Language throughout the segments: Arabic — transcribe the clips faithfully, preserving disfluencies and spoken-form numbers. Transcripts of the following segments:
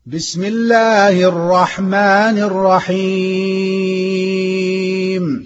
بسم الله الرحمن الرحيم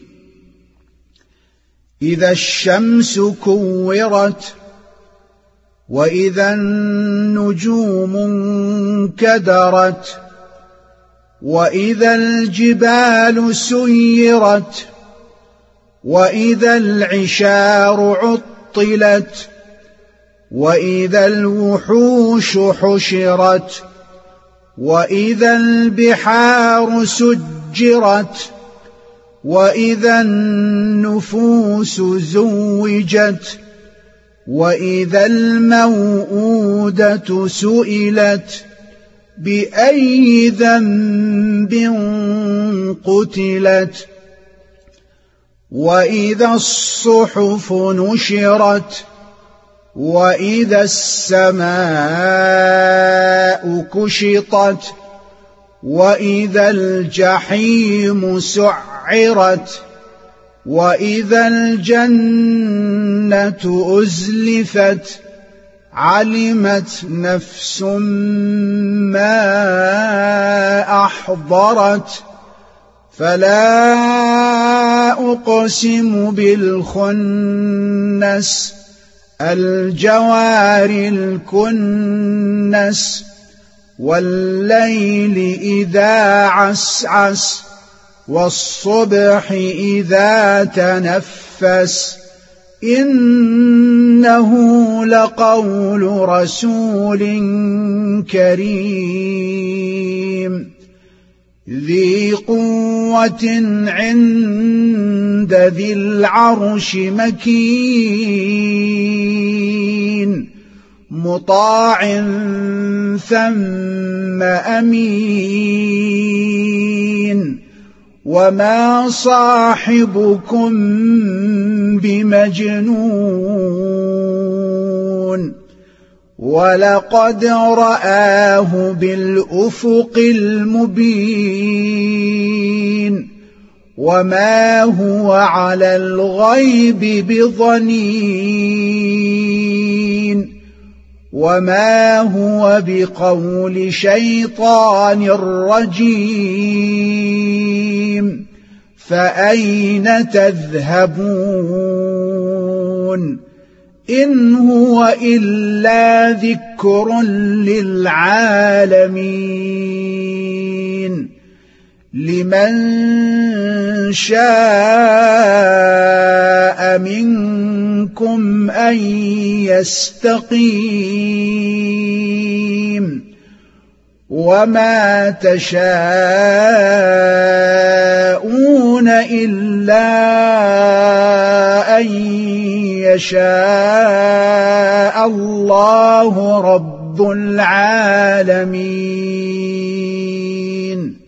إذا الشمس كورت وإذا النجوم انكدرت وإذا الجبال سيرت وإذا العشار عطلت وإذا الوحوش حشرت وإذا البحار سجرت وإذا النفوس زوجت وإذا الموءودة سئلت بأي ذنب قتلت وإذا الصحف نشرت وإذا السماء كشطت وإذا الجحيم سعرت وإذا الجنة أزلفت علمت نفس ما أحضرت فلا أقسم بالخنس الجوار الكنس والليل إذا عسعس والصبح إذا تنفس إنه لقول رسول كريم ذي قوة عند ذي العرش مكين مطاع ثم أمين وما صاحبكم بمجنون ولقد رآه بالأفق المبين وما هو على الغيب بضنين وما هو بقول شيطان رجيم فأين تذهبون إن هو إلا ذكر للعالمين لمن شاء منكم أن يستقيم وما تشاءون إلا أن يشاء الله رب العالمين.